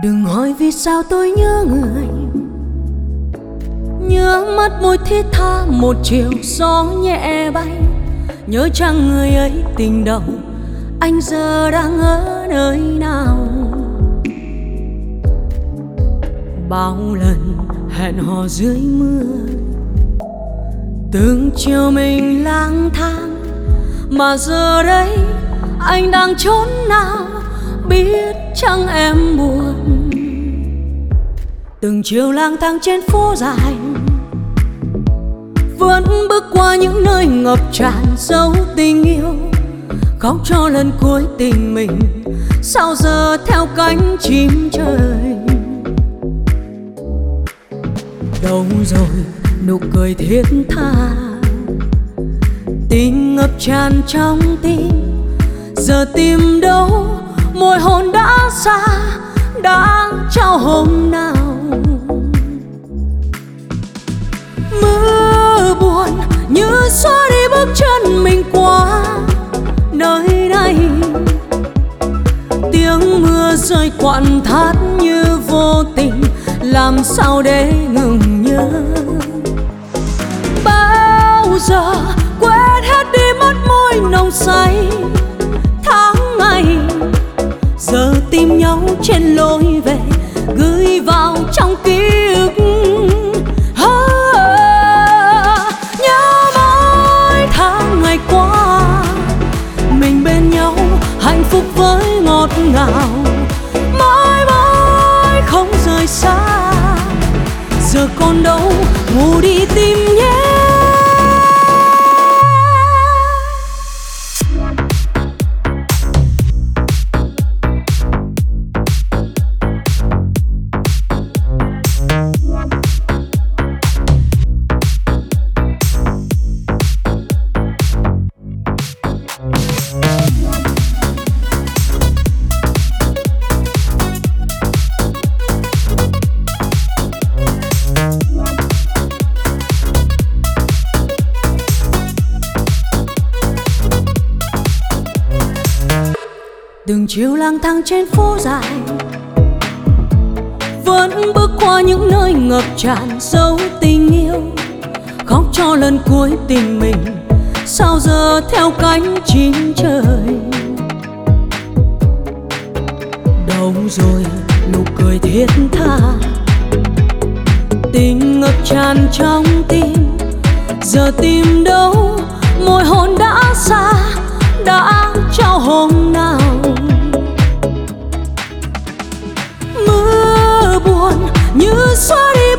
Đừng hỏi vì sao tôi nhớ người, nhớ mắt môi thiết tha một chiều gió nhẹ bay. Nhớ chăng người ấy tình đầu, anh giờ đang ở nơi nào? Bao lần hẹn hò dưới mưa, từng chiều mình lang thang, mà giờ đây anh đang chốn nào, biết chăng em buồn. Từng chiều lang thang trên phố dài, vẫn bước qua những nơi ngập tràn dấu tình yêu. Khóc cho lần cuối tình mình, sao giờ theo cánh chim trời. Đâu rồi nụ cười thiết tha, tình ngập tràn trong tim. Giờ tìm đâu môi hôn đã xa, đã trao hôm nào. Mưa buồn như xóa đi bước chân mình qua nơi này. Tiếng mưa rơi quặn thắt như vô tình, làm sao để ngừng nhớ. Bao giờ quên hết đi mất môi nồng say tháng ngày, giờ tìm nhau trên lối về, gửi vào trong ký ức. Nhớ mỗi tháng ngày qua, mình bên nhau hạnh phúc với ngọt ngào. Mãi mãi không rời xa, giờ còn đâu ngủ đi tìm nhé. Từng chiều lang thang trên phố dài, vẫn bước qua những nơi ngập tràn dấu tình yêu. Khóc cho lần cuối tình mình, sao giờ theo cánh chim trời. Đâu rồi nụ cười thiết tha, tình ngập tràn trong tim. Giờ tìm đâu môi hôn đã xa, đã trao hôm nào. Mưa buồn như xóa đi